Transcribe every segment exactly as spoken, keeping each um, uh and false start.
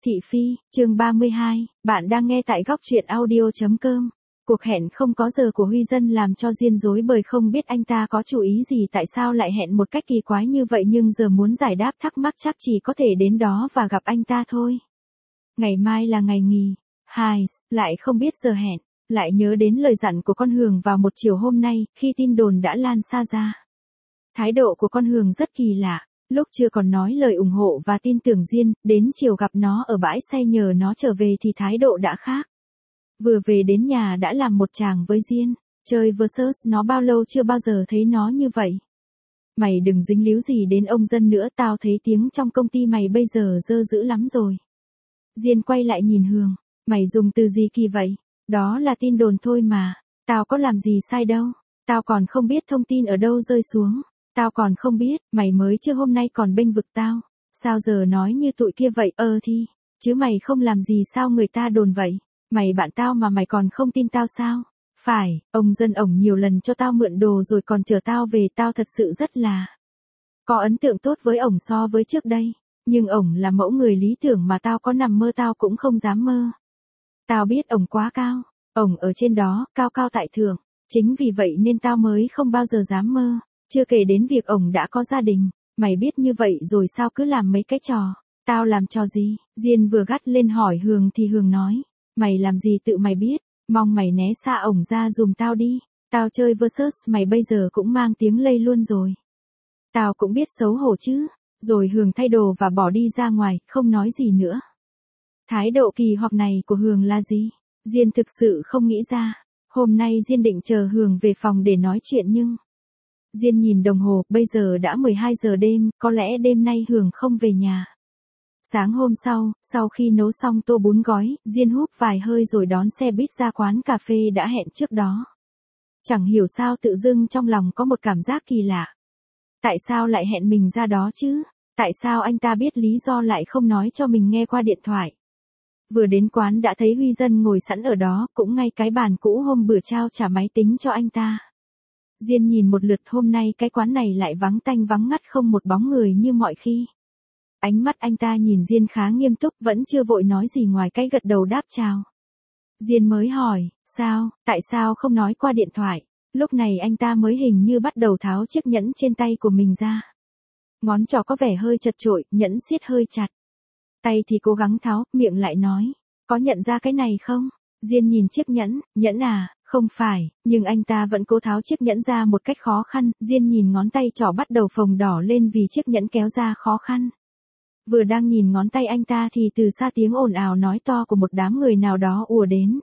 Thị Phi, chương ba mươi hai, bạn đang nghe tại góc truyện audio chấm com. Cuộc hẹn không có giờ của Huy Dân làm cho Diên rối bời không biết anh ta có chủ ý gì tại sao lại hẹn một cách kỳ quái như vậy nhưng giờ muốn giải đáp thắc mắc chắc chỉ có thể đến đó và gặp anh ta thôi. Ngày mai là ngày nghỉ, hai, lại không biết giờ hẹn, lại nhớ đến lời dặn của con Hường vào một chiều hôm nay khi tin đồn đã lan xa ra. Thái độ của con Hường rất kỳ lạ. Lúc chưa còn nói lời ủng hộ và tin tưởng Diên, đến chiều gặp nó ở bãi xe nhờ nó trở về thì thái độ đã khác. Vừa về đến nhà đã làm một tràng với Diên, chơi versus nó bao lâu chưa bao giờ thấy nó như vậy. Mày đừng dính líu gì đến ông Dân nữa, tao thấy tiếng trong công ty mày bây giờ dơ dữ lắm rồi. Diên quay lại nhìn Hường, mày dùng từ gì kỳ vậy? Đó là tin đồn thôi mà, tao có làm gì sai đâu, tao còn không biết thông tin ở đâu rơi xuống. Tao còn không biết, mày mới chưa hôm nay còn bênh vực tao, sao giờ nói như tụi kia vậy, ơ thì, chứ mày không làm gì sao người ta đồn vậy, mày bạn tao mà mày còn không tin tao sao, phải, ông Dân ổng nhiều lần cho tao mượn đồ rồi còn chờ tao về, tao thật sự rất là có ấn tượng tốt với ổng so với trước đây, nhưng ổng là mẫu người lý tưởng mà tao có nằm mơ tao cũng không dám mơ. Tao biết ổng quá cao, ổng ở trên đó, cao cao tại thượng, chính vì vậy nên tao mới không bao giờ dám mơ. Chưa kể đến việc ổng đã có gia đình, mày biết như vậy rồi sao cứ làm mấy cái trò, tao làm trò gì? Diên vừa gắt lên hỏi Hường thì Hường nói, mày làm gì tự mày biết, mong mày né xa ổng ra dùm tao đi, tao chơi versus mày bây giờ cũng mang tiếng lây luôn rồi. Tao cũng biết xấu hổ chứ, rồi Hường thay đồ và bỏ đi ra ngoài, không nói gì nữa. Thái độ kỳ hoặc này của Hường là gì? Diên thực sự không nghĩ ra, hôm nay Diên định chờ Hường về phòng để nói chuyện nhưng... Diên nhìn đồng hồ, bây giờ đã mười hai giờ đêm, có lẽ đêm nay Hường không về nhà. Sáng hôm sau, sau khi nấu xong tô bún gói, Diên húp vài hơi rồi đón xe buýt ra quán cà phê đã hẹn trước đó. Chẳng hiểu sao tự dưng trong lòng có một cảm giác kỳ lạ. Tại sao lại hẹn mình ra đó chứ? Tại sao anh ta biết lý do lại không nói cho mình nghe qua điện thoại? Vừa đến quán đã thấy Huy Dân ngồi sẵn ở đó, cũng ngay cái bàn cũ hôm bữa trao trả máy tính cho anh ta. Diên nhìn một lượt hôm nay cái quán này lại vắng tanh vắng ngắt không một bóng người như mọi khi. Ánh mắt anh ta nhìn Diên khá nghiêm túc vẫn chưa vội nói gì ngoài cái gật đầu đáp chào. Diên mới hỏi, sao, tại sao không nói qua điện thoại? Lúc này anh ta mới hình như bắt đầu tháo chiếc nhẫn trên tay của mình ra. Ngón trỏ có vẻ hơi chật chội, nhẫn siết hơi chặt. Tay thì cố gắng tháo, miệng lại nói, có nhận ra cái này không? Diên nhìn chiếc nhẫn, nhẫn à? Không phải, nhưng anh ta vẫn cố tháo chiếc nhẫn ra một cách khó khăn, Diên nhìn ngón tay trỏ bắt đầu phồng đỏ lên vì chiếc nhẫn kéo ra khó khăn. Vừa đang nhìn ngón tay anh ta thì từ xa tiếng ồn ào nói to của một đám người nào đó ùa đến.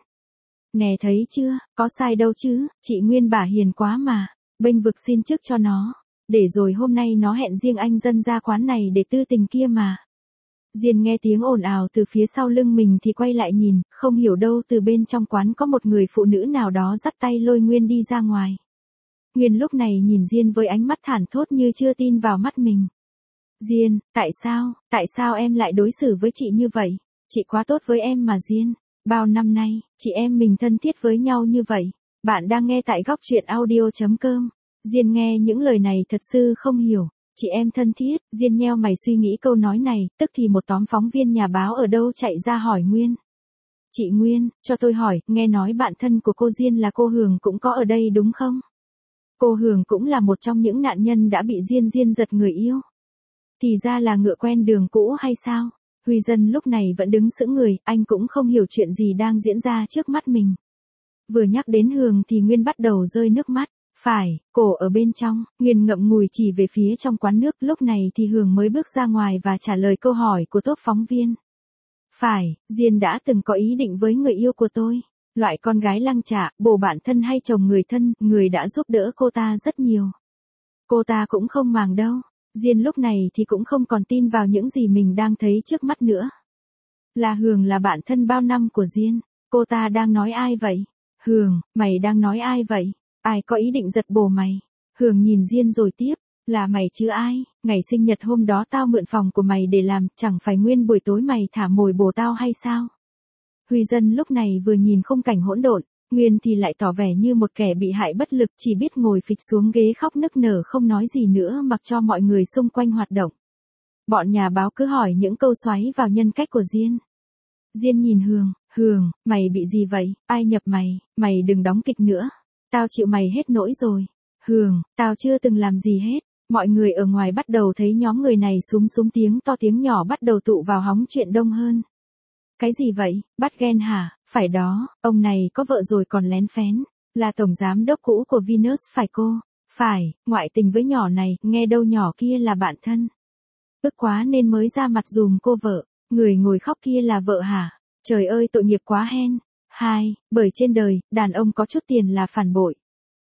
Nè thấy chưa, có sai đâu chứ, chị Nguyên bả hiền quá mà, bênh vực xin chức cho nó, để rồi hôm nay nó hẹn riêng anh Dân ra quán này để tư tình kia mà. Diên nghe tiếng ồn ào từ phía sau lưng mình thì quay lại nhìn, không hiểu đâu từ bên trong quán có một người phụ nữ nào đó dắt tay lôi Nguyên đi ra ngoài. Nguyên lúc này nhìn Diên với ánh mắt thản thốt như chưa tin vào mắt mình. Diên, tại sao, tại sao em lại đối xử với chị như vậy? Chị quá tốt với em mà Diên. Bao năm nay, chị em mình thân thiết với nhau như vậy. Bạn đang nghe tại góc truyện audio chấm com. Diên nghe những lời này thật sự không hiểu. Chị em thân thiết, Diên nheo mày suy nghĩ câu nói này, tức thì một tóm phóng viên nhà báo ở đâu chạy ra hỏi Nguyên. Chị Nguyên, cho tôi hỏi, nghe nói bạn thân của cô Diên là cô Hường cũng có ở đây đúng không? Cô Hường cũng là một trong những nạn nhân đã bị Diên Diên giật người yêu. Thì ra là ngựa quen đường cũ hay sao? Huy Dân lúc này vẫn đứng sững người, anh cũng không hiểu chuyện gì đang diễn ra trước mắt mình. Vừa nhắc đến Hường thì Nguyên bắt đầu rơi nước mắt. Phải, cổ ở bên trong, Nguyên ngậm ngùi chỉ về phía trong quán nước, lúc này thì Hường mới bước ra ngoài và trả lời câu hỏi của top phóng viên. Phải, Diên đã từng có ý định với người yêu của tôi, loại con gái lăng trả, bồ bạn thân hay chồng người thân, người đã giúp đỡ cô ta rất nhiều. Cô ta cũng không màng đâu, Diên lúc này thì cũng không còn tin vào những gì mình đang thấy trước mắt nữa. Là Hường là bạn thân bao năm của Diên, cô ta đang nói ai vậy? Hường, mày đang nói ai vậy? Ai có ý định giật bồ mày? Hường nhìn Diên rồi tiếp, là mày chứ ai, ngày sinh nhật hôm đó tao mượn phòng của mày để làm, chẳng phải nguyên buổi tối mày thả mồi bồ tao hay sao? Huy Dân lúc này vừa nhìn khung cảnh hỗn độn, Nguyên thì lại tỏ vẻ như một kẻ bị hại bất lực chỉ biết ngồi phịch xuống ghế khóc nức nở không nói gì nữa mặc cho mọi người xung quanh hoạt động. Bọn nhà báo cứ hỏi những câu xoáy vào nhân cách của Diên. Diên nhìn Hường, Hường, mày bị gì vậy, ai nhập mày, mày đừng đóng kịch nữa. Tao chịu mày hết nỗi rồi. Hường, tao chưa từng làm gì hết. Mọi người ở ngoài bắt đầu thấy nhóm người này súm súm tiếng to tiếng nhỏ bắt đầu tụ vào hóng chuyện đông hơn. Cái gì vậy, bắt ghen hả, phải đó, ông này có vợ rồi còn lén phén, là tổng giám đốc cũ của Venus phải cô, phải, ngoại tình với nhỏ này, nghe đâu nhỏ kia là bạn thân. Ức quá nên mới ra mặt dùm cô vợ, người ngồi khóc kia là vợ hả, trời ơi tội nghiệp quá hen. Hai, bởi trên đời, đàn ông có chút tiền là phản bội.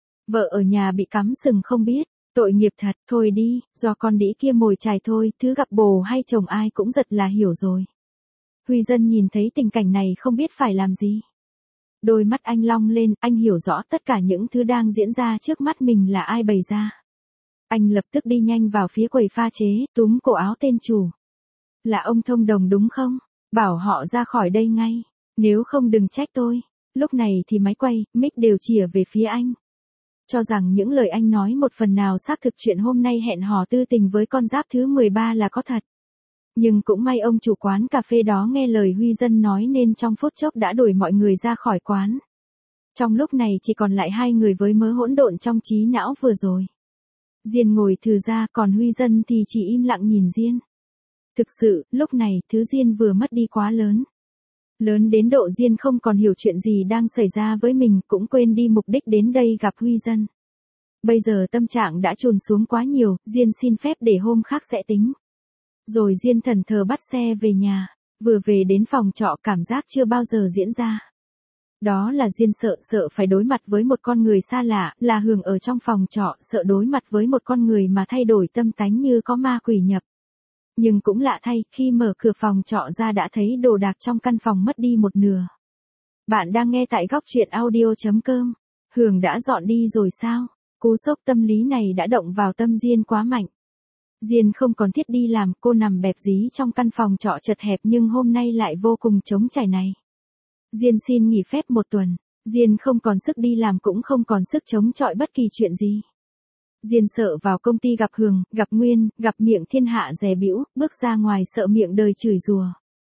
Vợ ở nhà bị cắm sừng không biết, tội nghiệp thật, thôi đi, do con đĩ kia mồi chài thôi, thứ gặp bồ hay chồng ai cũng giật là hiểu rồi. Huy Dân nhìn thấy tình cảnh này không biết phải làm gì. Đôi mắt anh long lên, anh hiểu rõ tất cả những thứ đang diễn ra trước mắt mình là ai bày ra. Anh lập tức đi nhanh vào phía quầy pha chế, túm cổ áo tên chủ. Là ông Thông Đồng đúng không? Bảo họ ra khỏi đây ngay, nếu không đừng trách tôi. Lúc này thì máy quay, mic đều chìa về phía anh. Cho rằng những lời anh nói một phần nào xác thực chuyện hôm nay hẹn hò tư tình với con giáp thứ mười ba là có thật. Nhưng cũng may ông chủ quán cà phê đó nghe lời Huy Dân nói nên trong phút chốc đã đuổi mọi người ra khỏi quán. Trong lúc này chỉ còn lại hai người với mớ hỗn độn trong trí não vừa rồi. Diên ngồi thừ ra còn Huy Dân thì chỉ im lặng nhìn Diên. Thực sự, lúc này, thứ Diên vừa mất đi quá lớn. Lớn đến độ Diên không còn hiểu chuyện gì đang xảy ra với mình, cũng quên đi mục đích đến đây gặp Huy Dân. Bây giờ tâm trạng đã trùn xuống quá nhiều, Diên xin phép để hôm khác sẽ tính. Rồi Diên thần thờ bắt xe về nhà, vừa về đến phòng trọ cảm giác chưa bao giờ diễn ra. Đó là Diên sợ sợ phải đối mặt với một con người xa lạ, là Hường ở trong phòng trọ, sợ đối mặt với một con người mà thay đổi tâm tánh như có ma quỷ nhập. Nhưng cũng lạ thay, khi mở cửa phòng trọ ra đã thấy đồ đạc trong căn phòng mất đi một nửa. Bạn đang nghe tại góc truyện audio chấm com. Hường đã dọn đi rồi sao? Cú sốc tâm lý này đã động vào tâm Diên quá mạnh. Diên không còn thiết đi làm, cô nằm bẹp dí trong căn phòng trọ chật hẹp nhưng hôm nay lại vô cùng trống trải này. Diên xin nghỉ phép một tuần, Diên không còn sức đi làm cũng không còn sức chống chọi bất kỳ chuyện gì. Diên sợ vào công ty gặp Hường, gặp Nguyên, gặp miệng thiên hạ dè bĩu, bước ra ngoài sợ miệng đời chửi rủa.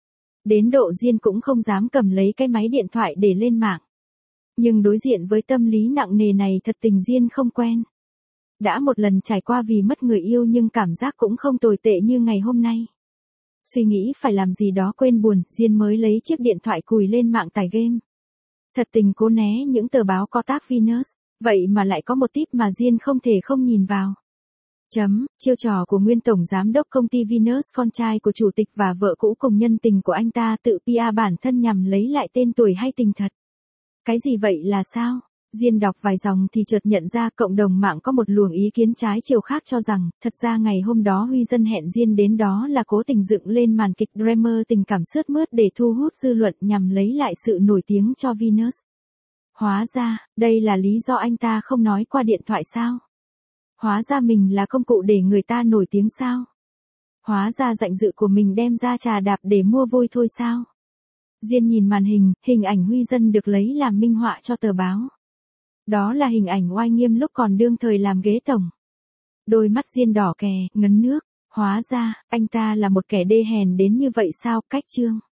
Đến độ Diên cũng không dám cầm lấy cái máy điện thoại để lên mạng. Nhưng đối diện với tâm lý nặng nề này thật tình Diên không quen. Đã một lần trải qua vì mất người yêu nhưng cảm giác cũng không tồi tệ như ngày hôm nay. Suy nghĩ phải làm gì đó quên buồn, Diên mới lấy chiếc điện thoại cùi lên mạng tải game. Thật tình cố né những tờ báo có tác Venus, vậy mà lại có một tip mà Diên không thể không nhìn vào. Chấm, chiêu trò của nguyên tổng giám đốc công ty Venus, con trai của chủ tịch và vợ cũ cùng nhân tình của anh ta tự pê e bản thân nhằm lấy lại tên tuổi hay tình thật. Cái gì vậy là sao? Diên đọc vài dòng thì chợt nhận ra cộng đồng mạng có một luồng ý kiến trái chiều khác cho rằng, thật ra ngày hôm đó Huy Dân hẹn Diên đến đó là cố tình dựng lên màn kịch drama tình cảm sướt mướt để thu hút dư luận nhằm lấy lại sự nổi tiếng cho Venus. Hóa ra, đây là lý do anh ta không nói qua điện thoại sao? Hóa ra mình là công cụ để người ta nổi tiếng sao? Hóa ra danh dự của mình đem ra trà đạp để mua vui thôi sao? Diên nhìn màn hình, hình ảnh Huy Dân được lấy làm minh họa cho tờ báo. Đó là hình ảnh oai nghiêm lúc còn đương thời làm ghế tổng. Đôi mắt Diên đỏ kè, ngấn nước. Hóa ra, anh ta là một kẻ đê hèn đến như vậy sao? Cách chương.